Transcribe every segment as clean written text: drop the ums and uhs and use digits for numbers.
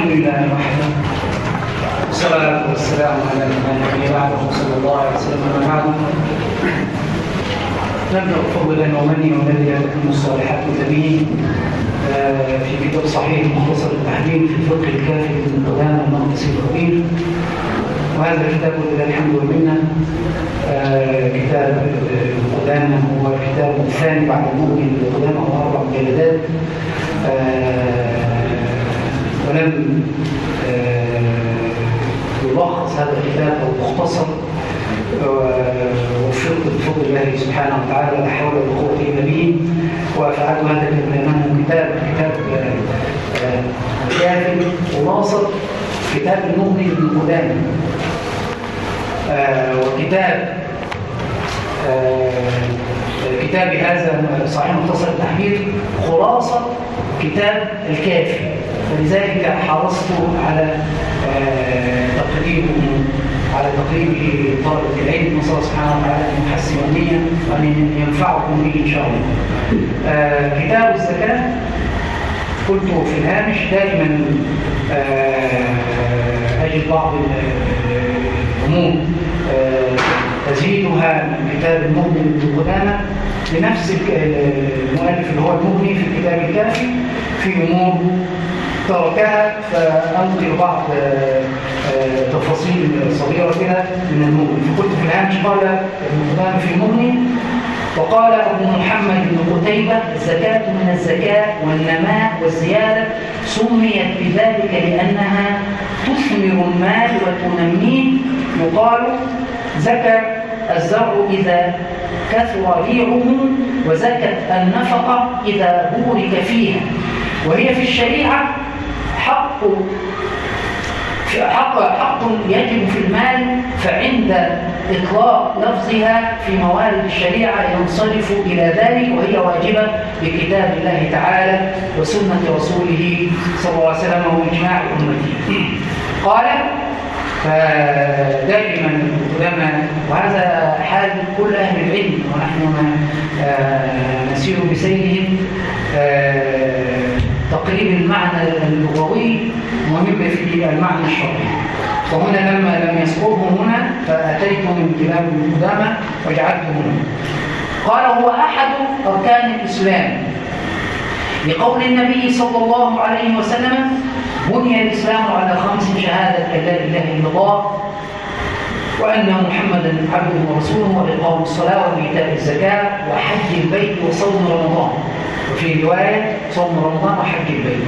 الحمد لله وحده والصلاة والسلام على من بعده صلى الله عليه وسلم. أما بعد، نبدأ بفضل ومنه والذي لكم الصالحات متبين في كتاب صحيح مختصر التحليل في الفقه الكافي من قدام المقدسي الخبير. وهذا الكتاب لله الحمد والمنة كتاب القدامى هو الكتاب الثاني بعد المغني للقدامى، هو 4 مجلدات. ولم يلخص هذا الكتاب أو مختصر، وفقت بفضل الله سبحانه وتعالى لا حول ولا قوة إلا به، وفعلت هذا لأنه كتاب كافي وواصل كتاب المغني لابن قدامى، وكتاب كتاب هذا صحيح مختصر التحرير خلاصة كتاب الكافي، فلذلك حرصت على تقريبه طلبة العلم، نسأل الله سبحانه وتعالى أن يحسن النية وأن ينفعكم به إن شاء الله. كتاب الزكاة قلت في الهامش دائما أجد بعض الأمور تزيدها من كتاب المغني لابن قدامى لنفس المؤلف اللي هو المغني في الكتاب الكافي في أمور تركها، فأنقل بعض تفاصيل صغيرة كده من المغني. فقلت في الهامش قال ابن قدامى في المغني: وقال أبو محمد بن قتيبة: الزكاة من الزكاة والنماء والزيادة سميت بذلك لأنها تثمر المال وتنميه. يقال: زكى الزرع إذا كثر ريعه، وزكت النفقة إذا بورك فيها. وهي في الشريعة حق يجب في المال، فعند إطلاق لفظها في موارد الشريعة ينصرف إلى ذلك، وهي واجبة بكتاب الله تعالى وسنة رسوله صلى الله عليه وسلم وإجماع أمته. قال: فدائما قدما، وهذا حال كل أهل العلم ونحن نسير بسيرهم، تقريب المعنى اللغوي مهم في المعنى الشرعي. وهنا لما لم يذكره هنا فأتيت من كلام ابن قدامى وجعلته هنا. قال: هو أحد أركان الإسلام، لقول النبي صلى الله عليه وسلم: بني الإسلام على 5: شهادة أن لا إله إلا الله وأن محمدا عبده ورسوله، وإقام الصلاة وإيتاء الزكاة وحج البيت وصوم رمضان. وفي رواية: صوم رمضان وحج البيت.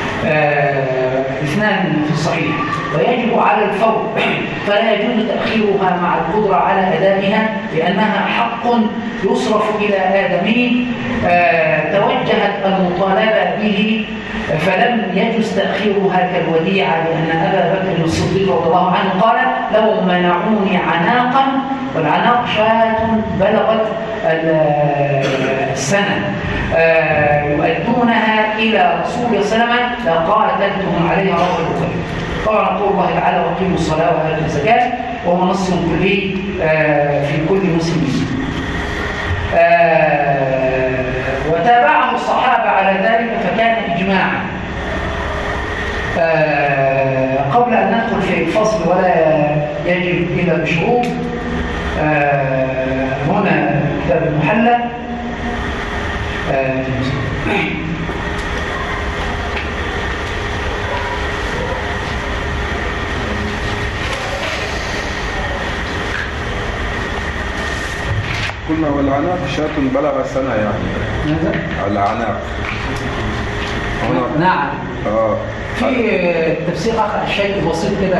2 في الصحيح. ويجب على الفور، فلا يجوز تأخيرها مع القدرة على أدائها، لأنها حق يصرف إلى آدمي توجهت المطالبة به، فلم يجوز تأخيرها كالوديعة، لأن أبا بكر الصديق رضي الله عنه قال: لو منعوني عناقا، والعناق شاة بلغت السنة يؤدونها إلى رسول الله صلى الله عليه وسلم لقاتلتهم عليها، رواه البخاري. طبعا قول الله تعالى: وأقيموا الصلاة وآتوا الزكاة، وهو نص كلي في كل مسلم. وتابعه الصحابة على ذلك فكان إجماعا. قبل أن ندخل في الفصل ولا يجب إلا بشروط، هنا كتاب المحلى. قلنا والعناق شاة بلغ سنة يعني. ماذا؟ العناق هنا. نعم. في تفسير آخر شيء بسيط كده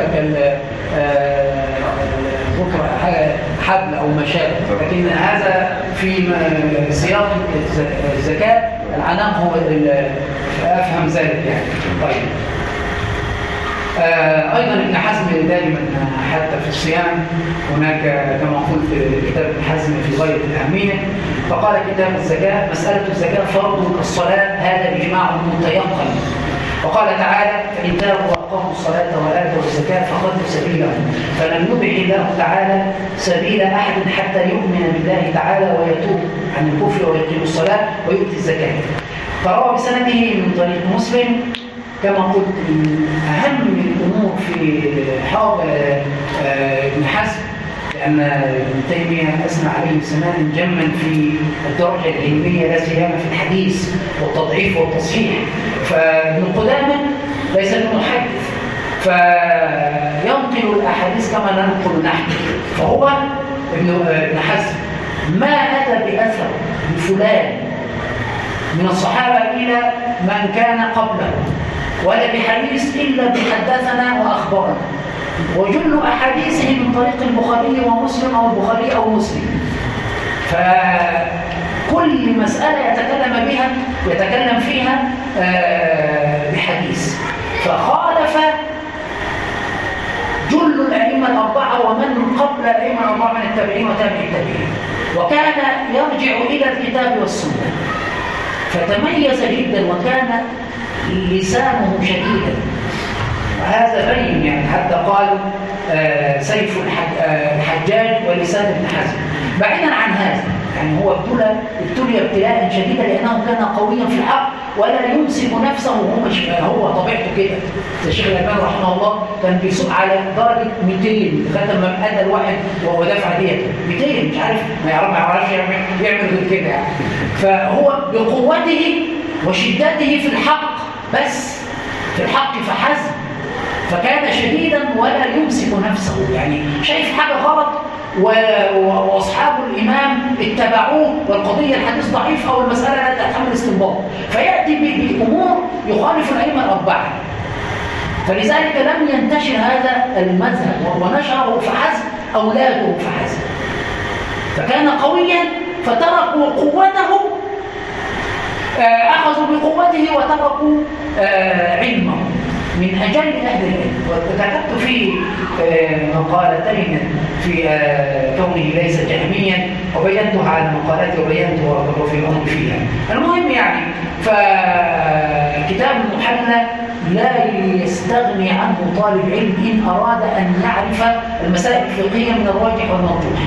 حبل أو مشابه، لكن هذا في سياق الزكاة. العناق هو أفهم ذلك يعني. طيب. أيضا ابن حزم دائما حتى في الصيام هناك كما قلت كتاب ابن حزم في غاية الأهمية، فقال: كتاب الزكاة: مسألة الزكاة فرض كالصلاة، هذا إجماع متيقن. وقال تعالى: فإن تابوا وأقاموا الصلاة وآتوا الزكاة فخذوا سبيلهم، فلم يبح الله تعالى سبيل أحد حتى يؤمن بالله تعالى ويتوب عن الكفر ويقيم الصلاة ويؤتي الزكاة. فروى بسنده من طريق مسلم كما قلت من أهم الأمور في حوض ابن حزم، لأن ابن تيمية أثنى عليه ثناء جما في الدرجة العلمية لا سيما في الحديث والتضعيف والتصحيح. فابن قدامة ليس بمحدث فينقل الأحاديث كما ننقل نحن، فهو ابن حزم ما أتى بأثر بفلان من الصحابة إلى من كان قبله ولا بحديث إلا بحدثنا وأخبرنا، وجل أحاديثه من طريق البخاري ومسلم أو البخاري أو مسلم. فكل مسألة يتكلم فيها بحديث، فخالف جل الأئمة الأربعة ومن قبل الأئمة الأربعة من التابعين وتابع التابعين، وكان يرجع إلى الكتاب والسنة، فتميز جدا وكان لسانه شديدا. وهذا بين يعني حتى قال سيف الحجاج ولسان ابن حزم. بعيدا عن هذا يعني هو ابتلي ابتلاء شديدا لأنه كان قويا في الحق ولا يمسك نفسه، هو طبيعته كده. الشيخ الألباني رحمه الله كان بيسوق على درجة 200 لغايه ما أدى الواحد وهو دافع ديت 200 مش عارف ما يعرفش يعمل غير كده يعني. فهو بقوته وشدته في الحق، بس في الحق فحسب، فكان شديدا ولا يمسك نفسه، يعني شايف حاجة غلط وأصحاب الإمام اتبعوه والقضية الحديث ضعيف أو المسألة لا تحتمل استنباط، فيأتي بأمور يخالف الأئمة الأربعة. فلذلك لم ينتشر هذا المذهب ونشره فحسب أولاده فحسب، فكان قويا فتركوا قوته، أخذوا بقوته وتركوا علمه من أجل أهل العلم. وكتبت في مقالتين في كونه ليس جهميا وبينتها على مقالاتي وبينته وفي الأمر فيها. المهم يعني فكتاب المحلى لا يستغني عنه طالب علم إن أراد أن يعرف المسائل الفقهية من الراجح والمرجوح.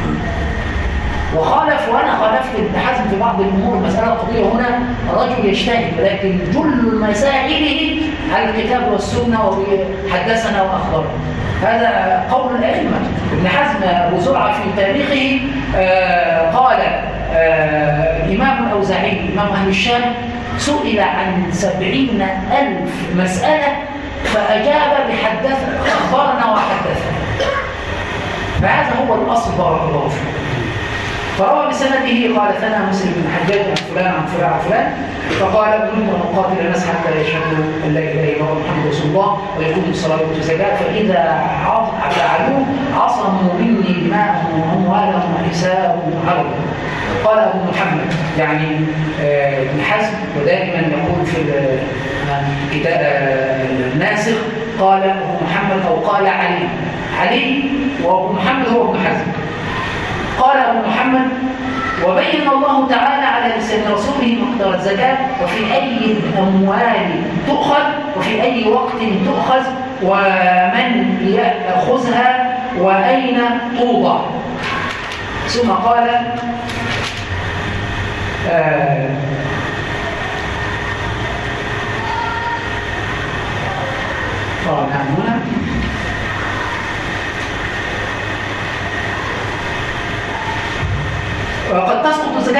وخالف وأنا خالفت ابن حزم في بعض الأمور. المسألة القضية هنا رجل يجتهد، ولكن جل مسائله على الكتاب والسنة وحدثنا وأخبرنا. هذا قول الأئمة. ابن حزم أبو زرعة في تاريخه قال الإمام الأوزاعي إمام أهل الشام سئل عن 70,000 مسألة فأجاب بحدثنا أخبرنا وحدثنا. فهذا هو الأصل بارك الله فيه. فروى بسنده قال ثنا مسلم بن حجاج عن فلان عن فلان عن فلان، فقال ابن أن نقاتل الناس حتى يشهدوا أن لا إله إلا الله محمد رسول الله ويقوموا الصلاة والزكاة، فإذا فعلوه عصموا مني دماءهم وأموالهم ونساءهم وعرضهم. قال أبو محمد يعني ابن حزم، ودائما يقول في كتاب الناسخ قال أبو محمد أو قال علي وأبو محمد هو ابن حزم. قال أبو محمد: وبين الله تعالى على لسان رسوله مقدار الزكاة وفي أي الأموال تؤخذ وفي أي وقت تؤخذ ومن يأخذها وأين توضع. ثم قال نعم هنا وقد تسقط الزكاة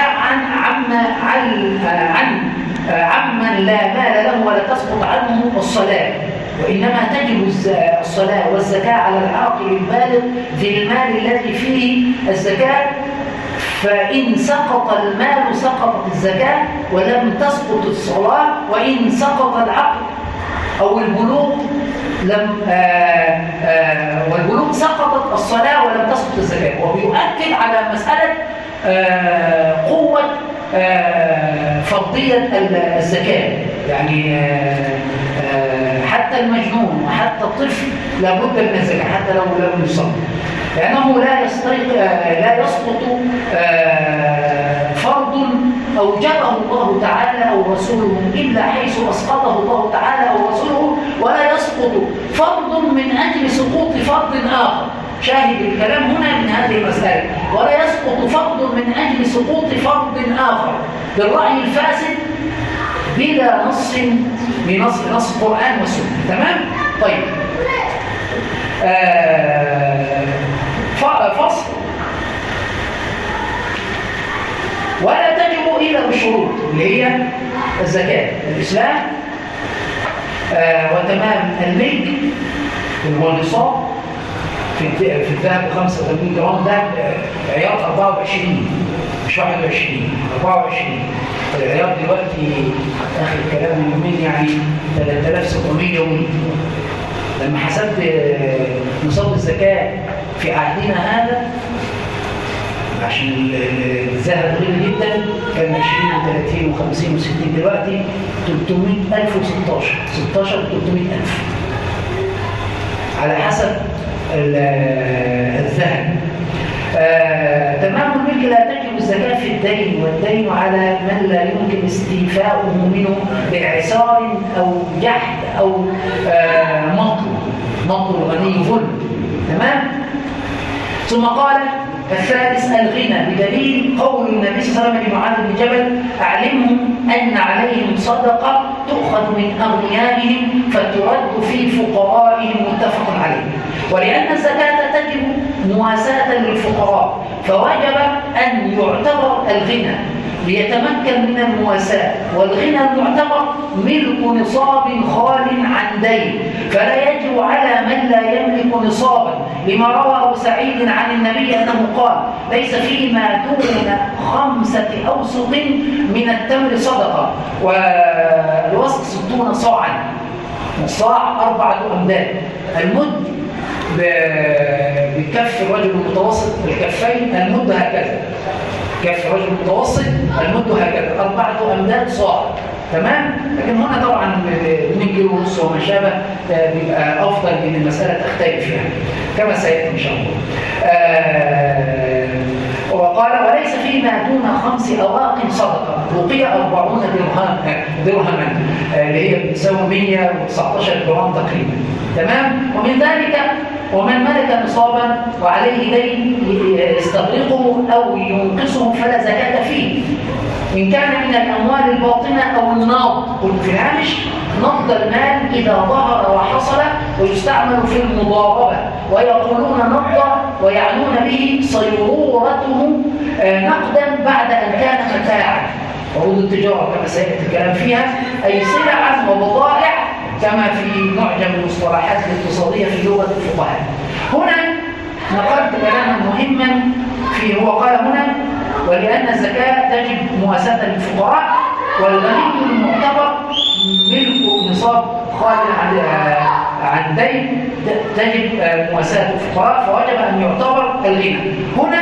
عمن لا مال له ولا تسقط عنه الصلاة، وإنما تجب الصلاة والزكاة على العاقل البالغ ذي المال الذي فيه الزكاة، فإن سقط المال سقطت الزكاة ولم تسقط الصلاة، وإن سقط العقل أو البلوغ والبلوغ سقطت الصلاة ولم تسقط الزكاة. وبيؤكد على مسألة قوة فرضية الزكاة، يعني حتى المجنون وحتى الطفل لابد من الزكاة حتى لو لم يصلي، لأنه لا يسقط فرض أوجبه الله تعالى أو رسوله إلا حيث أسقطه الله تعالى أو رسوله، ولا يسقط فرض من أجل سقوط فرض آخر. شاهد الكلام هنا من هذه المسألة، ولا يسقط فرض من أجل سقوط فرض آخر بالرأي الفاسد بلا نص بنص قرآن وسنة. تمام؟ طيب فصل: ولا تجب إلا بشروط اللي هي الزكاة، الإسلام، وتمام الملك اللي هو النصاب في الذهب 85 جرام، ده عيار 24 مش 21 24. العيار دلوقتي آخر الكلام من يومين يعني 3700 يومي. لما حسبت نصاب الزكاة في عهدنا هذا عشان الذهب غالي جدا كان 20 و30 و50 و60، دلوقتي 300,000 و16 300,000 على حسب الذهب. تمام الملك لا تجب الزكاة في الدين، والدين على من لا يمكن استيفاؤه منه بإعسار أو جحد أو مطل الغني ظلم. تمام. ثم قال الثالث الغنى، بدليل قول النبي صلى الله عليه وسلم لمعاذ بن جبل: أعلمهم أن عليهم صدقة تؤخذ من أغنيائهم فترد في فقرائهم، متفق عليه. ولأن الزكاة تجب مواساة للفقراء، فوجب أن يعتبر الغنى ليتمكن من المواساة، والغنى المعتبر ملك نصاب خال عن دين، فلا يجب على من لا يملك نصابا، لما روى أبو سعيد عن النبي أنه قال: ليس فيما دون 5 أوسق من التمر صدقة، والوسق 60 صاعا، الصاع 4 أمداد. المد بكف الرجل المتوسط الكفين، المد هكذا، كف الرجل المتوسط المد هكذا 4 أمداد صاع. تمام. لكن هنا طبعا 2 كيلو ونص وما شابه بيبقى افضل من المساله تختلف يعني كما سياتي ان شاء الله. وقال: وليس فيما دون 5 أواق صدقه، بقي 40 درهما اللي هي بتساوي 119 جرام تقريبا. تمام. ومن ذلك ومن ملك نصابا وعليه دين يستغرقه او ينقصه فلا زكاه فيه، إن كان من الأموال الباطنة أو النقد. قلت في الهامش: نقد المال إذا ظهر وحصل ويستعمل في المضاربة، ويقولون نقد ويعنون به صيرورته نقدا بعد أن كان متاعا. عروض التجارة كما سيأتي الكلام فيها، أي سلعا وبضائع، كما في معجم المصطلحات الاقتصادية في لغة الفقهاء. هنا نقلت كلاما مهما فيه، هو قال هنا: ولأن الزكاة تجب مواساة للفقراء، والغني المعتبر ملك نصاب خال عن دين تجب مواساة الفقراء، فوجب أن يعتبر الغنى. هنا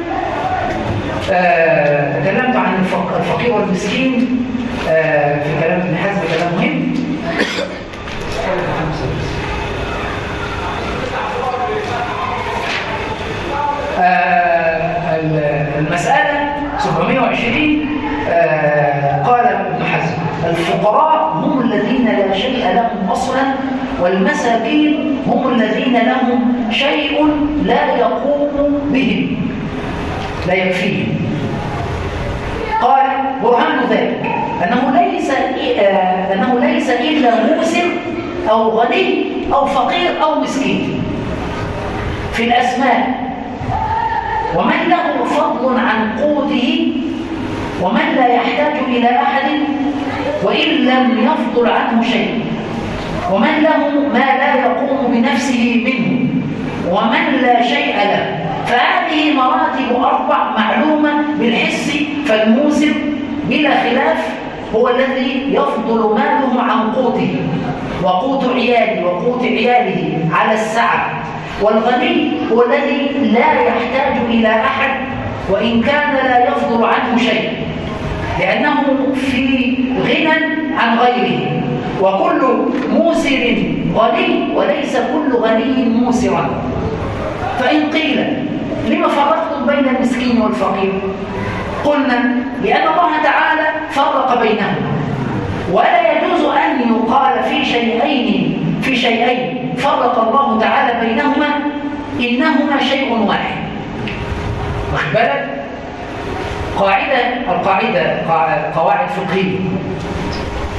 تكلمت عن الفقير والمسكين في كلام ابن حزم، كلام مهم. المسألة 720 قال ابن حزم: الفقراء هم الذين لا شيء لهم أصلا، والمساكين هم الذين لهم شيء لا يقوم بهم، لا يكفيهم. قال: برهان ذلك أنه ليس إلا موسر أو غني أو فقير أو مسكين في الأسماء، ومن له فضل عن قوته، ومن لا يحتاج إلى أحد وإن لم يفضل عنه شيء، ومن له ما لا يقوم بنفسه منه، ومن لا شيء له. فهذه مراتب 4 معلومة بالحس، فالموسر بلا خلاف هو الذي يفضل ماله عن قوته وقوت عياله وقوت عياله على السعة، والغني هو الذي لا يحتاج إلى أحد وإن كان لا يفضل عنه شيء، لأنه في غنى عن غيره. وكل موسر غني وليس كل غني موسرا. فإن قيل: لما فرقتم بين المسكين والفقير؟ قلنا: لأن الله تعالى فرق بينهما، ولا يجوز أن يقال في شيئين فرق الله تعالى بينهما إنهما شيء واحد. واخد بالك؟ قواعد فقهية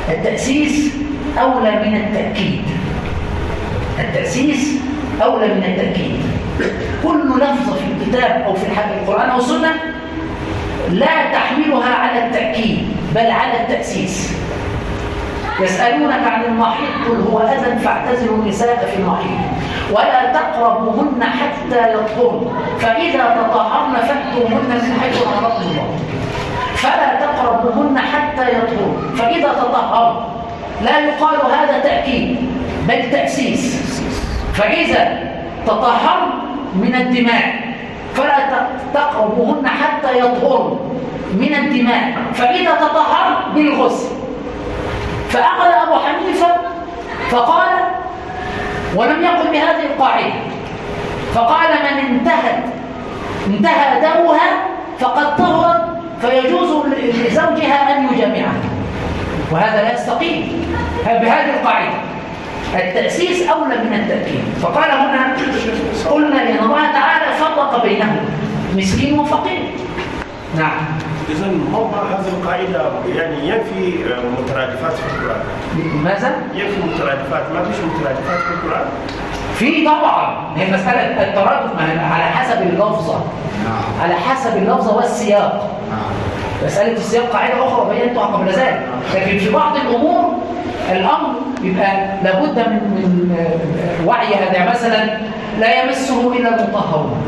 التأسيس أولى من التأكيد. التأسيس أولى من التأكيد. كل لفظة في الكتاب أو في القرآن أو السنة لا تحملها على التأكيد بل على التأسيس. يسألونك عن المحيط قل هو أذى فاعتزلوا النساء في المحيط ولا تقربوهن حتى يطهرن فإذا تطهرن فأتوهن من حيث أمركم الله. فلا تقربوهن حتى يطهرن فإذا تطهرن لا يقال هذا تأكيد بل تأسيس. فإذا تطهرن من الدماء فلا تقربوهن حتى يطهرن من الدماء فإذا تطهرن بالغسل. فأخذ أبو حنيفة فقال ولم يقل بهذه القاعدة فقال من انتهى دمها فقد طهرت فيجوز لزوجها أن يجامعها وهذا لا يستقيم بهذه القاعدة. التأسيس أولى من التأكيد. فقال هنا قلنا لأن الله تعالى فرق بينهم مسكين وفقير. نعم. إذن موضع هذه القاعدة يعني ينفي مترادفات في القرآن. ماذا؟ ينفي مترادفات، ما فيش مترادفات في القرآن؟ في طبعا، هي مسألة الترادف على حسب اللفظة. على حسب اللفظة والسياق. مسألة السياق قاعدة أخرى بينتها قبل ذلك، لكن في بعض الأمور الأمر يبقى لابد من وعي هذا. مثلا لا يمسه إلا المطهرون.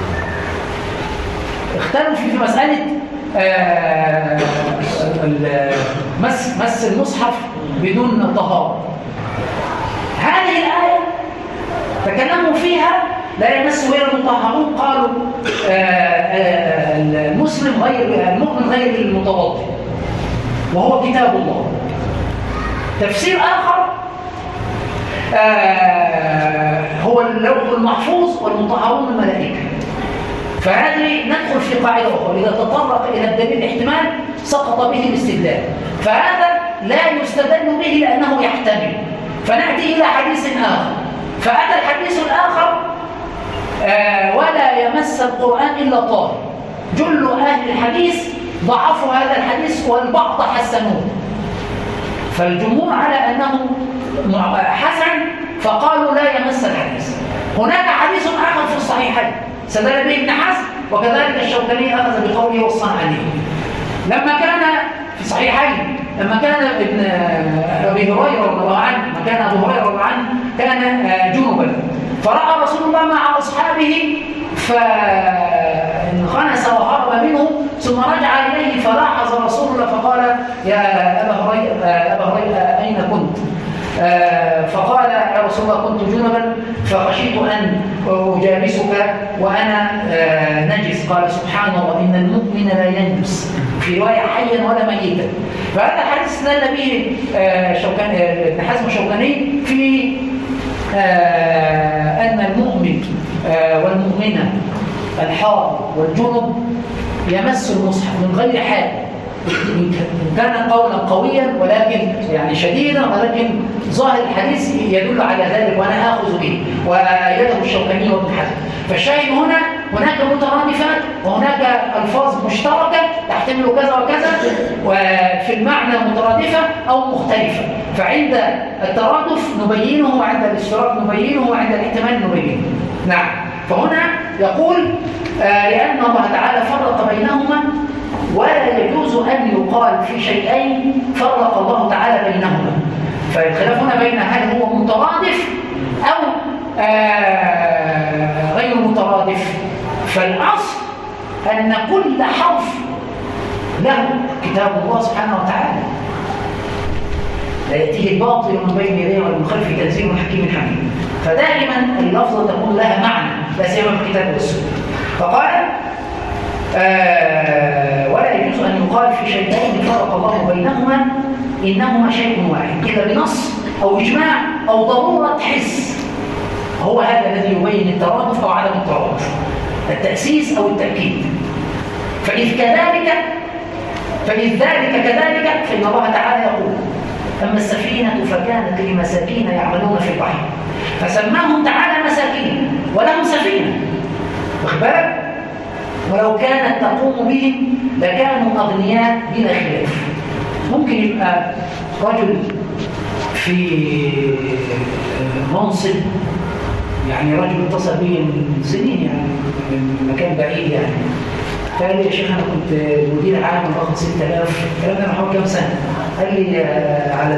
اختلفوا في مسألة مس المصحف بدون طهارة. هذه الآية تكلموا فيها لا يمسه إلا المطهرون. قالوا المسلم المؤمن غير المتوضئ وهو كتاب الله. تفسير آخر هو اللوح المحفوظ والمطهرون الملائكة. فهذه ندخل في قاعدة أخرى، إذا تطرق إلى الدليل احتمال سقط به الاستدلال، فهذا لا يستدل به لأنه يحتمل. فنأتي إلى حديث آخر، فأتى الحديث الآخر ولا يمس القرآن إلا طاهر. جل أهل الحديث ضعفوا هذا الحديث والبعض حسنوه، فالجمهور على أنه حسن فقالوا لا يمس الحديث. هناك حديث آخر في الصحيحين استدل به ابن حزم وكذلك الشوكاني أخذ بقوله والصنعاني. لما كان في صحيحين لما كان ابن أبي هريرة رضي الله عنه كان جنبا فرأى رسول الله مع أصحابه فانخنس وهرب منه ثم رجع إليه فلاحظ رسول الله فقال يا أبا هريرة أين كنت؟ فقال يا رسول الله كنت جنبا فخشيت أن أجالسك وأنا نجس. قال سبحان الله إن المؤمن لا ينجس، في رواية حيا ولا ميتا. فهذا الحديث استدل به ابن حزم الشوكاني في أن المؤمن والمؤمنة الحائض والجنب يمس المصحف من غير حاجة، إن كان قولا قويا ولكن يعني شديدا، ولكن ظاهر الحديث يدل على ذلك وأنا آخذ به ويده الشوكاني وابن حزم. فالشاهد هناك مترادفات وهناك ألفاظ مشتركة تحتمل كذا وكذا وفي المعنى مترادفة أو مختلفة، فعند الترادف نبينه وعند الاشتراك نبينه وعند الاحتمال نبينه. نعم. فهنا يقول لأن الله تعالى فرق بينهما ولا يجوز أن يقال في شيئين فرق الله تعالى بينهما. فالخلاف هنا بين هل هو مترادف أو غير مترادف. فالأصل أن كل حرف له كتاب الله سبحانه وتعالى لا يأتيه الباطل من بين يديه ولا من خلفه تنزيل من حكيم حميد. فدائما اللفظة تكون لها معنى لا سيما في الكتاب والسنة. فقال ولا يجوز أن يقال في شيئين فرق الله بينهما إنهما شيء واحد إلا بنص أو إجماع أو ضرورة حس. هو هذا الذي يبين الترادف أو عدم الترادف، التأسيس أو التأكيد. فإذ ذلك كذلك فإن الله تعالى يقول أما السفينة فكانت لمساكين يعملون في البحر فسماهم تعالى مساكين ولهم سفينة. واخبرك ولو كانت تقوم بهم لكانوا أغنياء بلا خلاف. ممكن يبقى رجل في منصب، يعني رجل اتصل بي من سنين، يعني من مكان بعيد يعني، قال لي يا شيخ انا كنت مدير عام باخد 6000، الكلام ده من حوالي كام سنه. قال لي على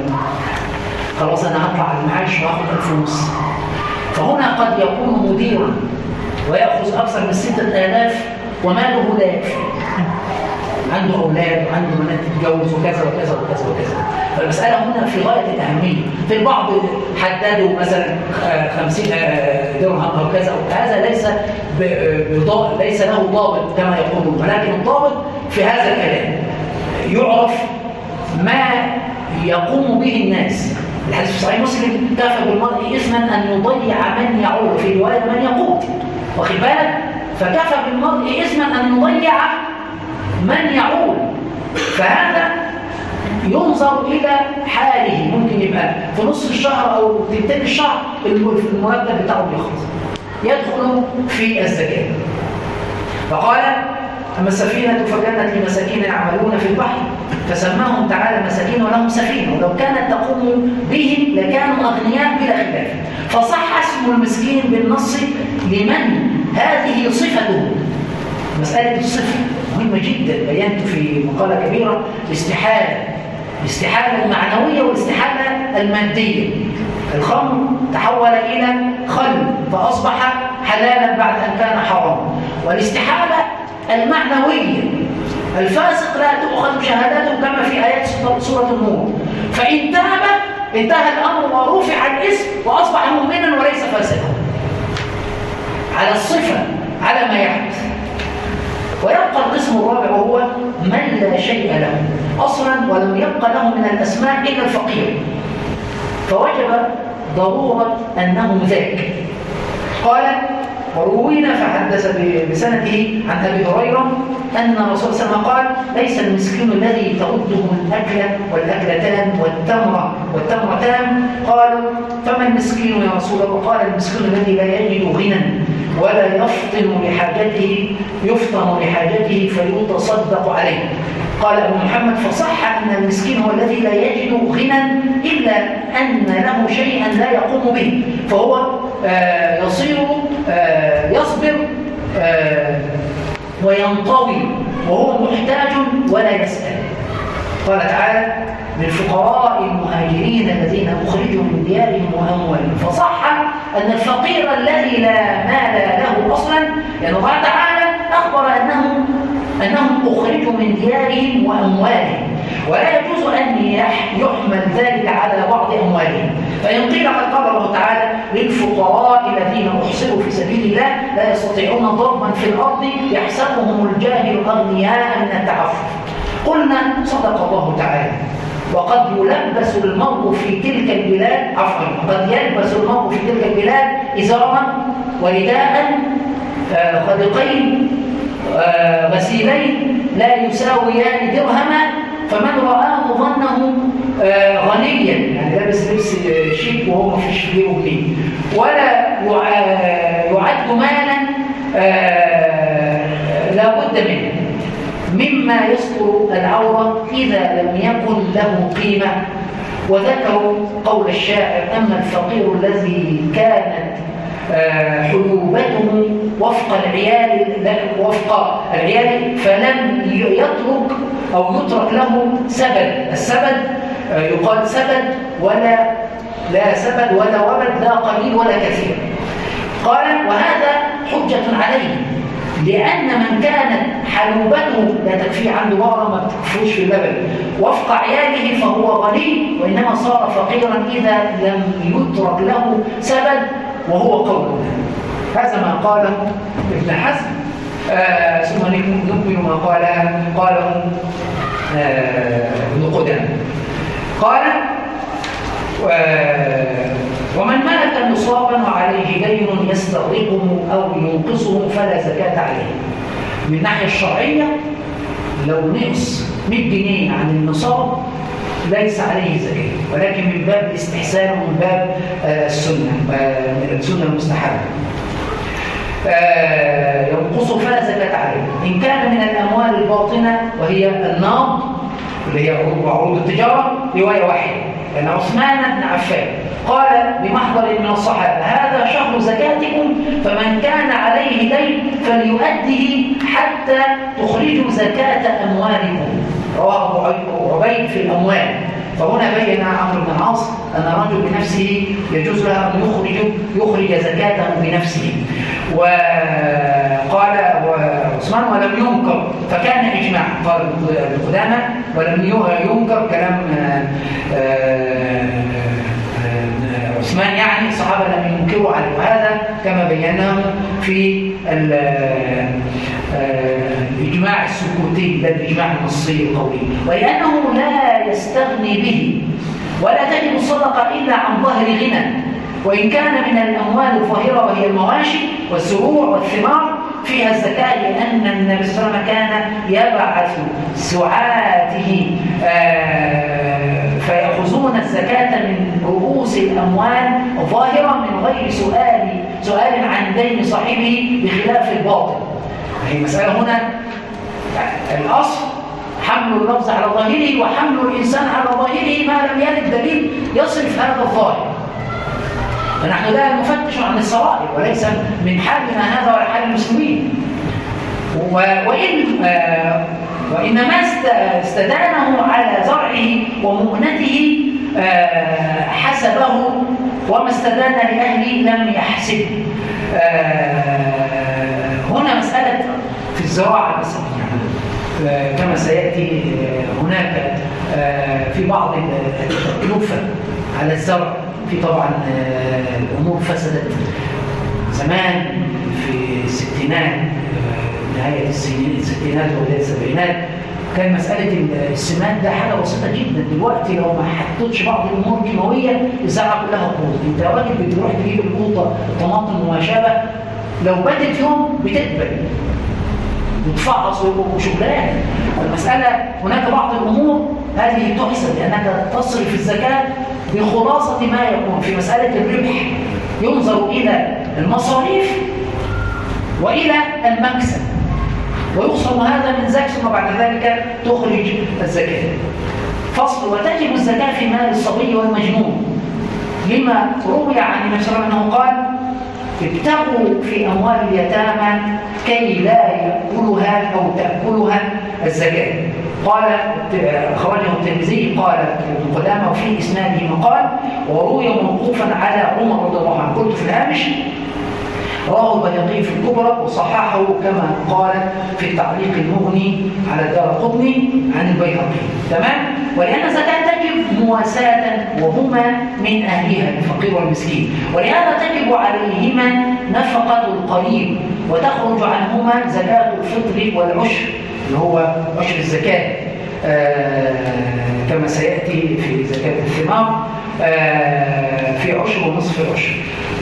خلاص انا هطلع على المعاش واخد 1000 ونص. فهنا قد يكون مديرا وياخذ اكثر من 6000 وماله لا يكفي، عنده اولاد وعنده بنات تتجوز وكذا وكذا وكذا وكذا. فالمساله هنا في غايه الاهميه. في البعض حددوا مثلا 50 درهم او كذا، هذا ليس له ضابط كما يقولون، ولكن الضابط في هذا الكلام يعرف ما يقوم به الناس. الحديث في صحيح مسلم: كفى بالمرء اثما ان يضيع من يعول، في روايه من يقوت، واخد بالك؟ فكفى بالمرء اثما ان يضيع من يعول. فهذا ينظر إلى حاله، ممكن يبقى في نص الشهر أو في تاني الشهر المرتب بتاعه بيخلص، يدخل في الزكاة. فقال: أما السفينة فكانت لمساكين يعملون في البحر فسماهم تعالى مساكين ولهم سفينة، ولو كانت تقوم بهم لكانوا أغنياء بلا خلاف. فصح اسم المسكين بالنص لمن هذه صفته. مسألة الصفة مهمة جدا، بينت في مقالة كبيرة الاستحالة المعنوية والاستحالة المادية. الخمر تحول إلى خل فأصبح حلالا بعد أن كان حراما. والاستحالة المعنوية: الفاسق لا تؤخذ شهادته كما في آيات سورة النور، فإن تاب انتهى الأمر ورفع الاسم وأصبح مؤمنا وليس فاسقا. على الصفة، على ما يحدث. ويبقى القسم الرابع وهو من لا شيء له أصلا ولم يبقى له من الأسماء إلا الفقير، فوجب ضرورة أنه ذاك. قال: وروينا فحدث بسنده عن أبي هريرة أن الرسول صلى الله عليه وسلم قال: ليس المسكين الذي تؤده الأكلة والأكلتان والتمرتان. قالوا: فما المسكين يا رسول الله؟ قال: المسكين الذي لا يجد غنى ولا يفطن لحاجته فيتصدق عليه. قال أبو محمد: فصح أن المسكين هو الذي لا يجد غنى إلا أن له شيئا لا يقوم به، فهو يصبر وينطوي وهو محتاج ولا يسأل. قال تعالى: للفقراء المهاجرين الذين أخرجوا من ديارهم وأموالهم. فصح أن الفقير الذي لا مال له أصلا، لأن الله تعالى أخبر أنهم أخرجوا من ديارهم وأموالهم، ولا يجوز أن يحمل ذلك على بعض أموالهم. فإن قيل قد قال الله تعالى: للفقراء الذين أحصروا في سبيل الله لا يستطيعون ضربا في الأرض يحسبهم الجاهل أغنياء من التعفف. قلنا: صدق الله تعالى. وقد يلبس المرء في تلك البلاد قد يلبس المرء في تلك البلاد إزارا ورداء خلقين غسيلين لا يساويان درهما، فمن رآه ظنه غنيا، يعني لابس لبس شيك وهو ما فيش فيه جنيه، ولا يعد مالا لا بد منه مما يستر العورة إذا لم يكن له قيمة. وذكروا قول الشاعر: أما الفقير الذي كانت حلوبته وفق العيال فلم يترك أو يترك له سبد. السبد يقال سبد لا سبد ولا ولد، لا قليل ولا كثير. قال: وهذا حجة عليه، لأن من كانت حلوبته لا تكفي عنده بقرة ما تكفوش في اللبن وفق عياله فهو غني، وإنما صار فقيرا إذا لم يترك له سبد وهو قوله. هذا ما قاله ابن حزم، ثم نكمل ما قاله ابن قدامة. قال: ومن ملك مصابا وعليه دين يستغرقه أو ينقصه فلا زكاة عليه. من الناحية الشرعية لو نقص 100 جنيه عن النصاب ليس عليه زكاة، ولكن من باب الاستحسان ومن باب السنة المستحبة. ينقص فلا زكاة عليه. إن كان من الأموال الباطنة وهي النقد اللي هي عروض التجارة رواية واحدة، لأن عثمان بن عفان قال بمحضر من الصحابة: هذا شهر زكاتكم، فمن كان عليه دين فليؤديه حتى تخرجوا زكاة أموالكم. رواه أبو عبيد في الأموال. فهنا بين عمرو بن العاص أن الرجل بنفسه يجوز له أن يخرج زكاته بنفسه. وقال عثمان: ولم ينكر، فكان إجماع. قال ابن قدامة: ولم ينكر كلام عثمان، يعني الصحابة لم ينكروا عليه، وهذا كما بيناه في الإجماع السكوتي لا الإجماع النصي القولي. ولأنه لا يستغني به ولا تجب الصدقة إلا عن ظهر غنى، وإن كان من الأموال الظاهرة وهي المواشي والزروع والثمار فيها الزكاة، لأن النبي صلى الله عليه وسلم كان يبعث سعاته فيأخذون الزكاة من رؤوس الأموال الظاهرة من غير سؤال عن دين صاحبه بخلاف الباطل. هي مسألة هنا الأصل حمل اللفظ على ظاهره، وحمل الإنسان على ظاهره ما لم يرد دليل يصرف هذا الظاهر. فنحن لا نفتش عن الصرائر، وليس من حالنا هذا ولا حال المسلمين. وإنما استدانه على زرعه ومؤنته حسبه، وما استدان لأهله لم يحسب. هنا مسألة في الزراعة مثلا، يعني كما سيأتي هناك في بعض التكلفة على الزرع، في طبعا الأمور فسدت زمان في الستينات، نهاية الستينات وبداية السبعينات، كان مسألة السماد ده حاجة بسيطة جدا. دلوقتي لو ما حطيتش بعض الأمور الكيماوية الزرعة كلها تبوظ. أنت راجل بتروح تجيب القوطة الطماطم وما شابه، لو بدت يوم بتدبل وتفعص وشغلان. المسألة هناك بعض الأمور هذه تحسب، لأنك تصرف الزكاة بخلاصة ما يكون. في مسألة الربح ينظر إلى المصاريف وإلى المكسب، ويخصم هذا من زكاة، ثم بعد ذلك تخرج الزكاة. فصل: وتجب الزكاة في مال الصبي والمجنون، لما روي عن النبي صلى الله عليه وسلم قال: ابتغوا في أموال اليتامى كي لا يأكلها أو تأكلها الزكاة. قال أخرجه الترمذي. قال ابن قدامة وفي إسناده مقال، وروي موقوفا على عمر رضي الله عنه. قلت في الهامش: رواه البيهقي في الكبرى وصححه كما قال في التعليق المغني على الدارقطني عن البيهقي. تمام؟ ولأن الزكاة تجب مواساة وهما من أهلها الفقير والمسكين، ولهذا تجب عليهما نفقة القريب، وتخرج عنهما زكاة الفطر والعشر اللي هو عشر الزكاة، كما سيأتي في زكاة الثمار في عشر ونصف العشر.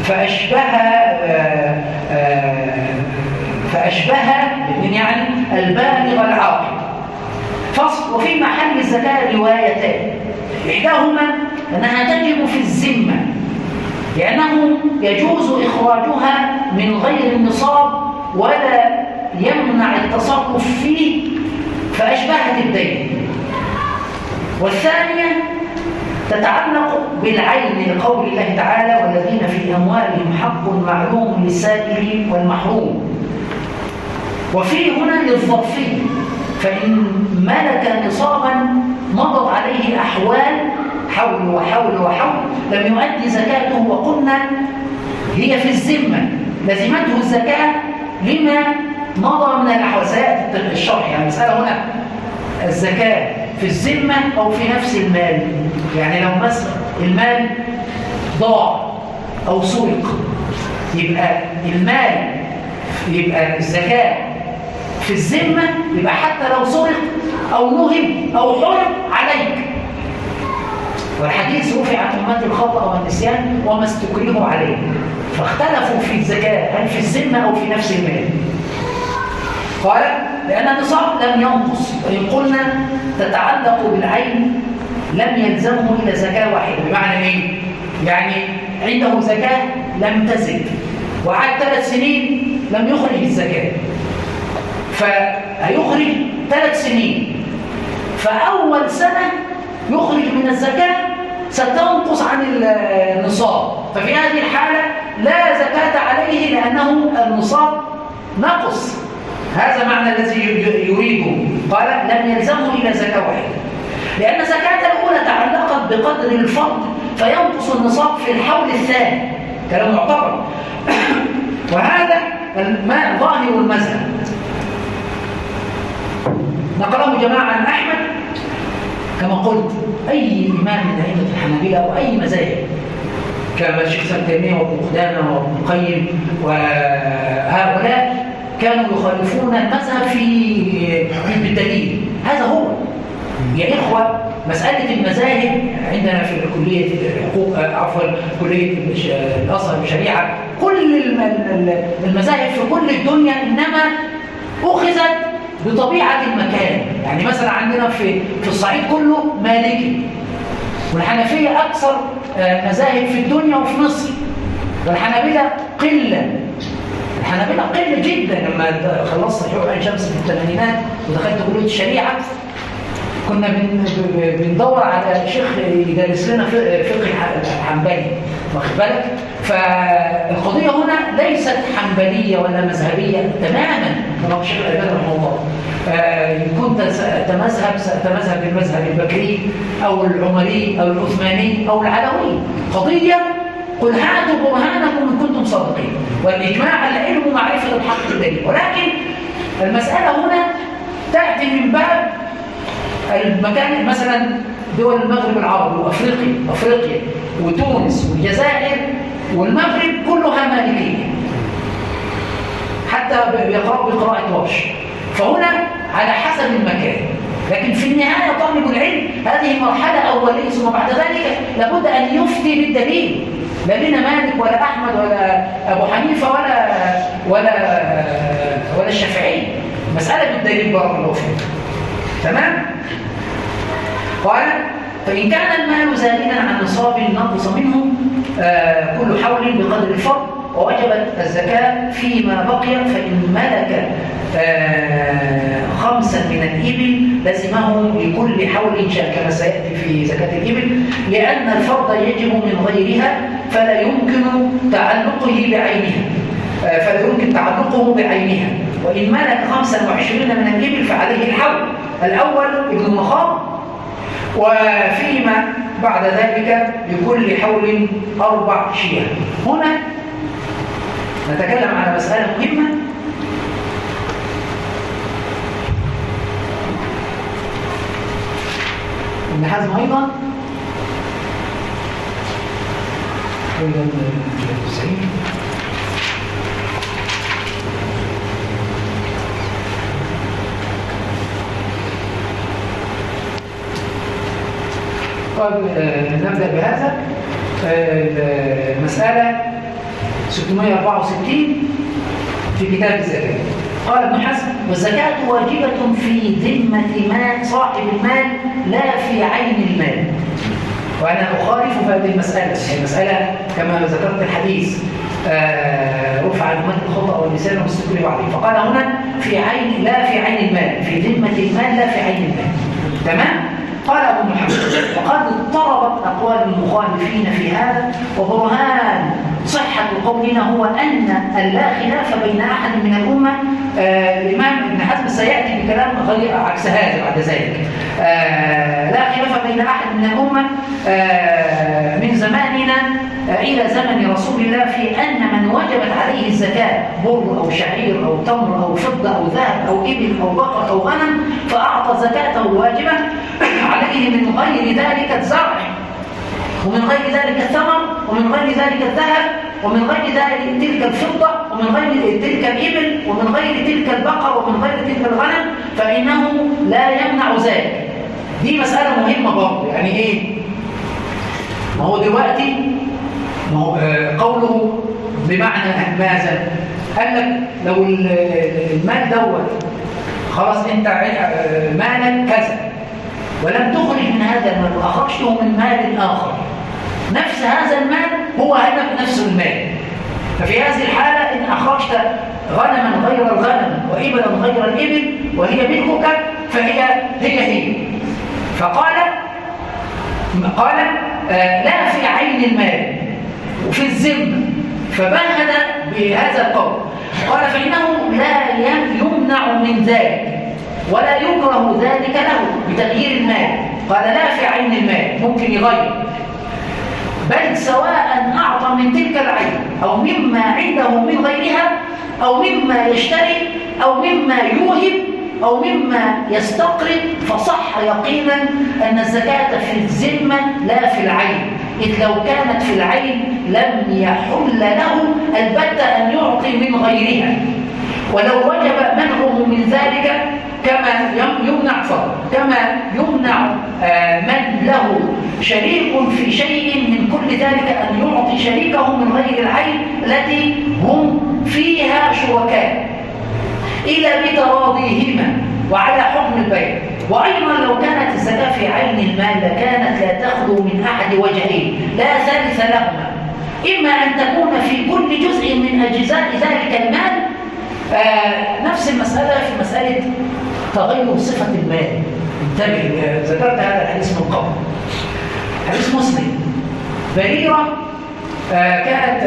فأشبه يعني البالغ العاقل. فصل: وفي محل الزكاة روايتان، إحداهما أنها تجب في الذمة، لأنه يجوز إخراجها من غير النصاب ولا يمنع التصرف فيه، فأشبهت الدين. والثانية تتعلق بالعين لقول الله تعالى: والذين في أموالهم حق معلوم للسائل والمحروم. وفي هنا للظرفية، فإن ملك نصابا مضت عليه أحوال حول وحول وحول لم يؤدي زكاته، وقلنا هي في الذمة لزمته الزكاة لما مضى من الأحوال. سيأتي الشرح، يعني المسألة هنا الزكاة في الذمة أو في نفس المال. يعني لو مثلا المال ضاع أو سرق، يبقى المال، يبقى الزكاة في الذمة، يبقى حتى لو سرق أو نهب أو حرم عليك. والحديث رفع عن أمة الخطأ والنسيان وما استكرهوا عليه، فاختلفوا في الزكاة هل في الذمة أو في نفس المال. قال: لأن النصاب لم ينقص، وإن قلنا تتعلق بالعين لم يلزمه إلا زكاة واحدة. بمعنى إيه؟ يعني عنده زكاة لم تزد، وعاد 3 سنين لم يخرج الزكاة، فهيخرج 3 سنين، فأول سنة يخرج من الزكاة ستنقص عن النصاب، ففي هذه الحالة لا زكاة عليه لأنه النصاب نقص. هذا معنى الذي يريده، قال لم يلزمه إلا زكاة واحدة، لأن زكاة الأولى تعلقت بقدر الفرد فينقص النصاب في الحول الثاني، كلام معتبر. وهذا ما ظاهر المذهب، نقله جماعة عن أحمد كما قلت. أي إمام من أئمة الحنابلة أو أي مذاهب كما الشيخ ابن تيمية وابن قدامة وابن القيم وهؤلاء كانوا يخالفون المذهب بالدليل. هذا هو يا إخوة مسألة المذاهب عندنا في كلية الحقوق، عفوا كلية الأزهر والشريعة، كل المذاهب في كل الدنيا إنما أخذت بطبيعة المكان. يعني مثلا عندنا في الصعيد كله مالكي، والحنفية أكثر مذاهب في الدنيا وفي مصر، والحنابلة قلة. الحنابلة قلة جدا. لما خلصت حقوق عين شمس في الثمانينات ودخلت كلية الشريعة كنا بندور على شيخ يدرس لنا فقه الحنبلي، واخد بالك؟ فالقضية هنا ليست حنبلية ولا مذهبية تماما كما الشيخ الألباني رحمه الله. كنت سأتمذهب بالمذهب البكري أو العمري أو العثماني أو العلوي. قضية قل هاتوا برهانكم إن كنتم صادقين، والإجماع العلم معرفة الحق بالدليل. ولكن المسألة هنا تأتي من باب المكان، مثلا دول المغرب العربي وأفريقيا وتونس والجزائر والمغرب كلها مالكية، حتى بيقرأوا بقراءة ورش. فهنا على حسب المكان. لكن في النهاية طالب العلم هذه مرحلة أولية، ثم بعد ذلك لابد أن يفتي بالدليل. لا لنا مالك ولا أحمد ولا أبو حنيفة ولا الشافعي، مسألة بالدليل بارك الله فيك. تمام؟ قال فإن كان المال زائدا عن نصاب نقص منه كل حول بقدر الفرد، ووجبت الزكاة فيما بقي، فإن ملك 5 من الإبل لزمه لكل حول شاء، كما سيأتي في زكاة الإبل، لأن الفرد يجب من غيرها فلا يمكن تعلقه بعينها. وإن ملك 25 من الإبل فعليه الحول الأول ابن المخاض، وفيما بعد ذلك لكل حول 4 شياه. هنا نتكلم على مسألة مهمة، ابن حزم أيضا نبدأ بهذا. المسألة 664 في كتاب الزكاة. قال ابن حزم: والزكاة واجبة في ذمة صاحب المال لا في عين المال. وأنا أخالف في هذه المسألة، المسألة كما ذكرت الحديث رفع المال الخطأ واللسان والسكر بعضه، فقال هنا في عين لا في عين المال، في ذمة المال لا في عين المال. تمام؟ قال أبو محمد: وقد اضطربت أقوال المخالفين في هذا، وبرهان صحة قولنا هو أن لا خلاف بين أحد من الأمة. الإمام ابن حزم سيأتي بكلام غير عكس هذا بعد ذلك. لا خلاف بين أحد من الأمة من زماننا إلى زمن رسول الله في أن من وجبت عليه الزكاة بر أو شعير أو تمر أو فضة أو ذهب أو إبل أو بقر أو غنم فأعطى زكاته الواجبة عليه من غير ذلك الزرع ومن غير ذلك الثمر ومن غير ذلك الذهب ومن غير ذلك تلك الفضة ومن غير تلك الإبل ومن غير تلك البقر ومن غير تلك الغنم فإنه لا يمنع ذلك. دي مسألة مهمة برضه. يعني إيه؟ ما هو دلوقتي قوله بمعنى ماذا؟ قال لك لو المال دوت خلاص انت مالك كذا ولم تخرج من هذا المال واخرجته من مال اخر، نفس هذا المال هو هنا نفس المال. ففي هذه الحالة ان اخرجت غنما غير الغنم وابلا غير الابل وهي ملكك فهي هي فقال لا في عين المال وفي الذمة، فبهد بهذا القول. قال فإنه لا يمنع من ذلك ولا يكره ذلك له بتغيير المال. قال لا في عين المال، ممكن يغير، بل سواء أعطى من تلك العين أو مما عنده من غيرها أو مما يشتري أو مما يوهب أو مما يستقرض، فصح يقينا أن الزكاة في الذمة لا في العين، إذ لو كانت في العين لم يحل له البتة أن يعطي من غيرها، ولو وجب منعه من ذلك كما يمنع من له شريك في شيء من كل ذلك أن يعطي شريكه من غير العين التي هم فيها شركاء إلا بتراضيهما وعلى حكم البيع. وأيضا لو كانت الزكاة في عين المال لكانت لا تخلو من أحد وجهين لا ثالث لهما، إما أن تكون في كل جزء من أجزاء ذلك المال، نفس المسألة في مسألة تغير صفة المال. انتبه، ذكرت هذا الحديث من قبل، حديث مسلم. بريرة كانت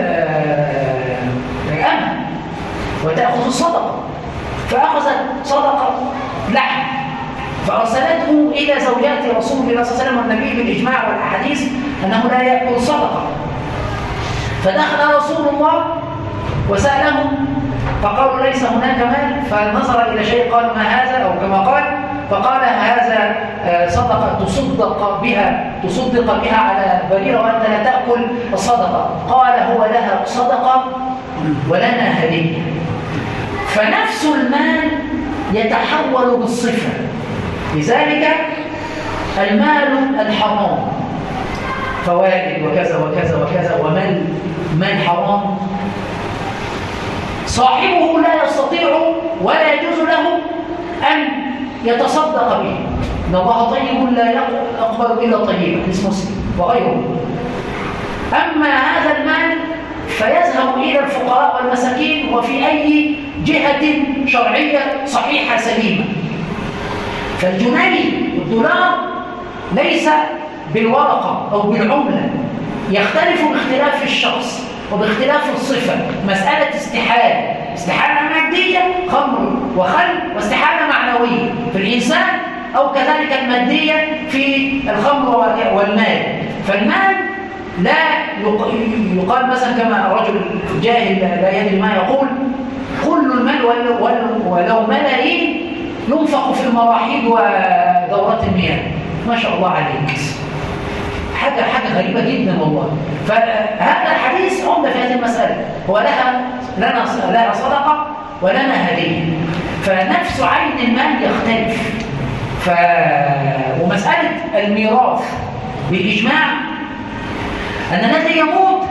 أمة وتأخذ الصدقة، فأخذت صدقة لحم فأرسلته إلى زوجات رسول الله صلى الله عليه وسلم والنبي بالإجماع والأحاديث أنه لا يأكل صدقة. فدخل رسول الله وسألهم فقالوا ليس هناك مال، فنظر إلى شيء قال ما هذا أو كما قال، فقال هذا صدقة تصدق بها على بريرة وأنت لا تأكل الصدقة. قال هو لها صدقة ولنا هدية. فنفس المال يتحول بالصفة، لذلك المال الحرام فوائد وكذا وكذا وكذا ومال حرام صاحبه لا يستطيع ولا يجوز له أن يتصدق به، إن الله طيب لا يقبل إلا طيبا، اسم مسلم وغيره. أما هذا المال فيذهب إلى الفقراء والمساكين وفي أي جهة شرعية صحيحة سليمة. فالجنيه والدولار ليس بالورقة أو بالعملة، يختلف باختلاف الشخص وباختلاف الصفة. مسألة استحالة مادية خمر وخل، واستحالة معنوية في الإنسان أو كذلك المادية في الخمر والمال. فالمال لا يقال مثلا كما رجل جاهل لا يدري ما يقول كل المال ولو ملايين ينفق في المراحيض ودورات المياه. ما شاء الله عليك، حاجة غريبة جدا والله. فهذا الحديث عمدة في هذه المسألة، هو لها صدقة ولنا هدية. فنفس عين المال يختلف. ومسألة الميراث بالإجماع أن الذي يموت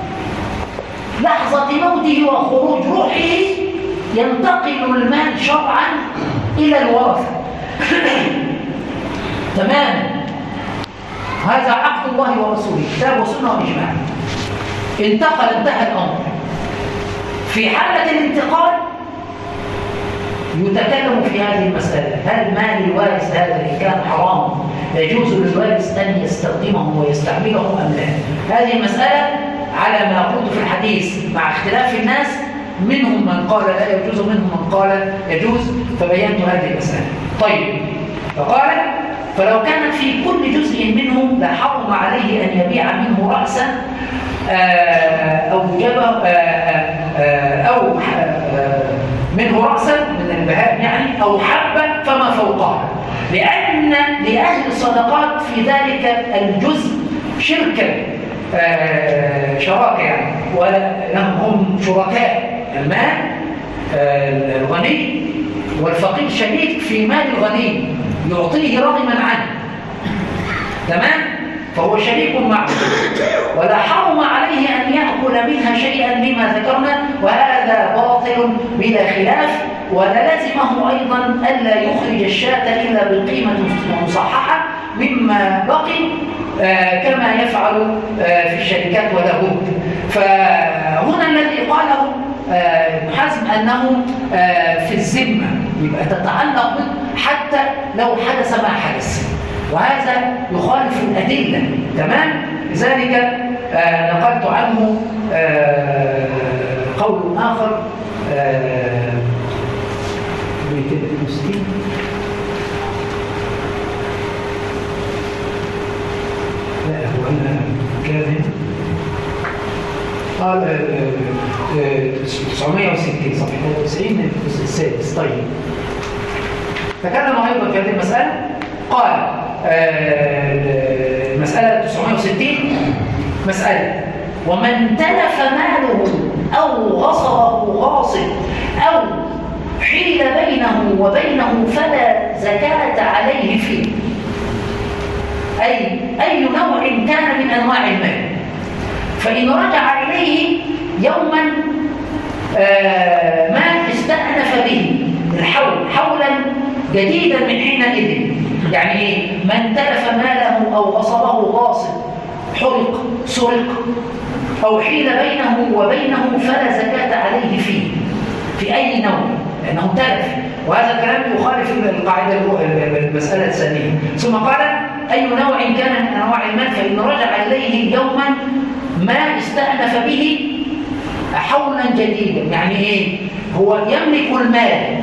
لحظة موته وخروج روحه ينتقل المال شرعا إلى الورثة تمام. هذا عقد الله ورسوله، كتاب وسنة وإجماع. انتهى الأمر. في حالة الانتقال يتكلم في هذه المسألة، هل مال الوارث هذا إن كان حرام يجوز للوارث أن يستخدمه ويستعمله أم لا؟ هذه المسألة على ما قلت في الحديث مع اختلاف الناس، منهم من قال لا يجوز ومنهم من قال يجوز، فبينت هذه المسألة. طيب، فقال فلو كانت في كل جزء منهم لحرم عليه أن يبيع منه رأسا أو جبه أو منه رأسا من البهائم يعني، أو حبة فما فوقها، لأن لأهل الصدقات في ذلك الجزء شراكة يعني، ولهم شركاء. المال الغني والفقير شريك في مال الغني يعطيه رغما عنه تمام، فهو شريك معه، ولا حرم عليه أن يأكل منها شيئا مما ذكرنا، وهذا باطل بلا خلاف. ولازمه أيضا ألا يخرج الشاة إلا بالقيمة المصححة مما بقي كما يفعل في الشركات ولا بد. فهنا الذي قاله ابن حزم أنه في الذمة، يبقى تتعلق حتى لو حدث ما حدث. وهذا يخالف الأدلة. تمام؟ لذلك نقلت عنه قول آخر 260 لا هو أنا كاذب قال 960 صفحة 90 السادس. طيب تكلم أيضا في هذه المسألة قال مسألة 960 مسألة ومن تلف ماله أو غصبه غاصب أو حيل بينه وبينه فلا زكاة عليه فيه، أي نوع كان من أنواع المال، فإن رجع إليه يوما ما استأنف به الحول حولا جديدا من حينئذ. يعني إيه؟ من تلف ماله أو غصبه غاصب، حرق، سرق، أو حيل بينه وبينه فلا زكاة عليه فيه في أي نوع لأنه تلف. وهذا الكلام يخالف القاعدة المسألة الثانية. ثم قال أي نوع كان من أنواع المال فإن رجع إليه يوما ما استأنف به حولا جديدا. يعني إيه؟ هو يملك المال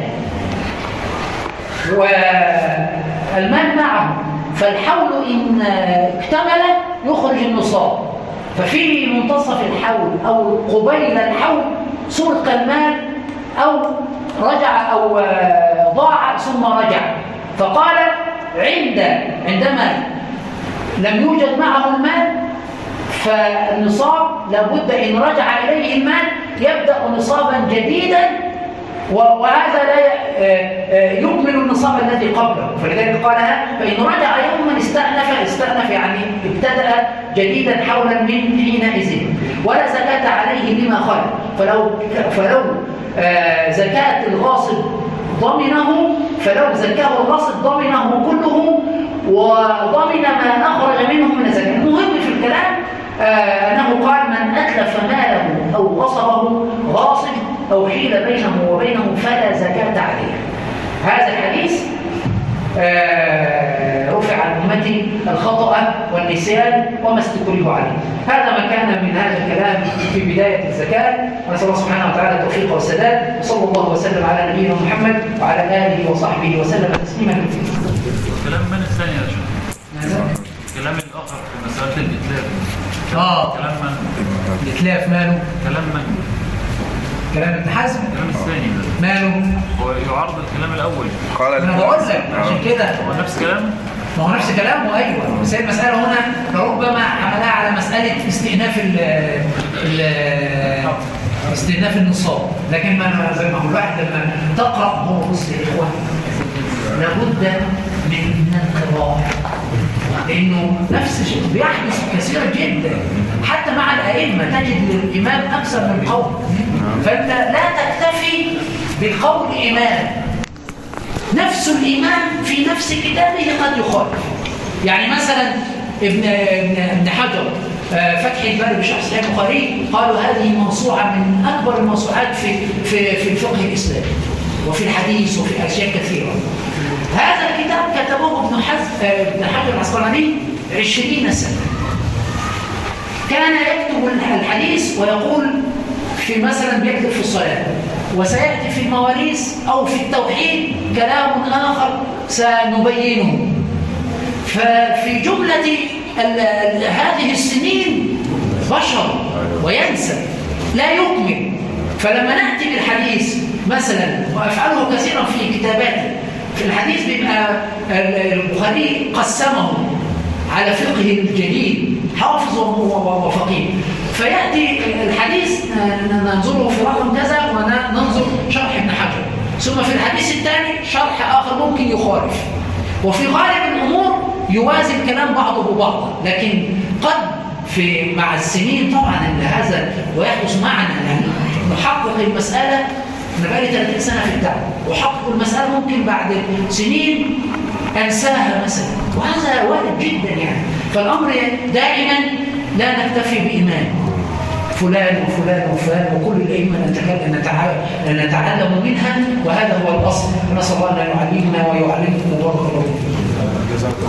والمال معه، فالحول إن اكتمل يخرج النصاب، ففي منتصف الحول أو قبيل الحول سرق المال أو رجع أو ضاع ثم رجع. فقال عندما لم يوجد معه المال فالنصاب لابد إن رجع إليه المال يبدأ نصابا جديدا، وهذا لا يكمل النصاب الذي قبله. فلذلك قالها فإن رجع يوما استأنف يعني ابتدأ جديدا حولا من حينئذ ولا زكاة عليه بما خلق. فلو زكاة الغاصب ضمنه، فلو زكاه الغاصب ضمنه كله وضمن ما أخرج منه من الزكاة. المهم في الكلام أنه قال من أتلف ماله أو غصبه غاصب أو حيل بينه وبينه فلا زكاة عليه. هذا الحديث رفع عن أمتي الخطأ والنسيان وما استكره عليه. هذا ما كان من هذا الكلام في بداية الزكاة، ونسأل الله سبحانه وتعالى التوفيق والسداد، وصلى الله وسلم على نبينا محمد وعلى آله وصحبه وسلم تسليما كثيرا. كلام من الثاني يا شيخ؟ كلام الآخر في مسألة الإتلاف. كلام من؟ الإتلاف ماله؟ كلام من؟ كلام ابن حزم. كلام الثاني ماله؟ هو يعارض الكلام الأول. أنا بقول لك عشان كده هو نفس كلامه؟ ما هو نفس كلامه أيوه، بس المسألة هنا ربما حملها على مسألة استئناف النصاب، لكن ما زي ما هو الواحد لما تقرأ هو بص يا إخوان لابد من القراءة، لأنه نفس الشيء بيحدث كثيرا جدا حتى مع الأئمة، تجد للإمام أكثر من قول، فأنت لا تكتفي بقول إمام، نفس الإمام في نفس كتابه قد يخالف. يعني مثلا ابن حجر فتح الباري بشرح صحيح البخاري قالوا هذه موسوعة من أكبر الموسوعات في الفقه الإسلامي وفي الحديث وفي أشياء كثيرة. هذا الكتاب كتبه ابن حجر العسقلاني 20 سنة. كان يكتب الحديث ويقول في مثلا بيكتب في الصلاة، وسيأتي في المواريث أو في التوحيد كلام آخر سنبينه. ففي جملة هذه السنين بشر وينسى لا يكمل. فلما نأتي بالحديث مثلا، وأفعله كثيرا في كتاباتي، في الحديث بيبقى البخاري قسمه على فقه الجديد حافظ وفقيه، فيأتي الحديث ننظره في رقم كذا وننظر شرح ابن حجر، ثم في الحديث الثاني شرح آخر ممكن يخالف، وفي غالب الأمور يوازي الكلام بعضه ببعض. لكن قد مع السنين طبعا ان هذا ويحدث معنا يعني نحقق المسألة. أنا بقالي 30 سنة في الدعوة وحقق المسألة ممكن بعد سنين أنساها مثلا، وهذا وارد جدا يعني. فالأمر دائما لا نكتفي بإمام فلان وفلان وفلان وكل الأئمة نتعلم منها، وهذا هو الأصل. ونسأل الله أن يعلمنا ويعلمكم وبارك الله فيكم.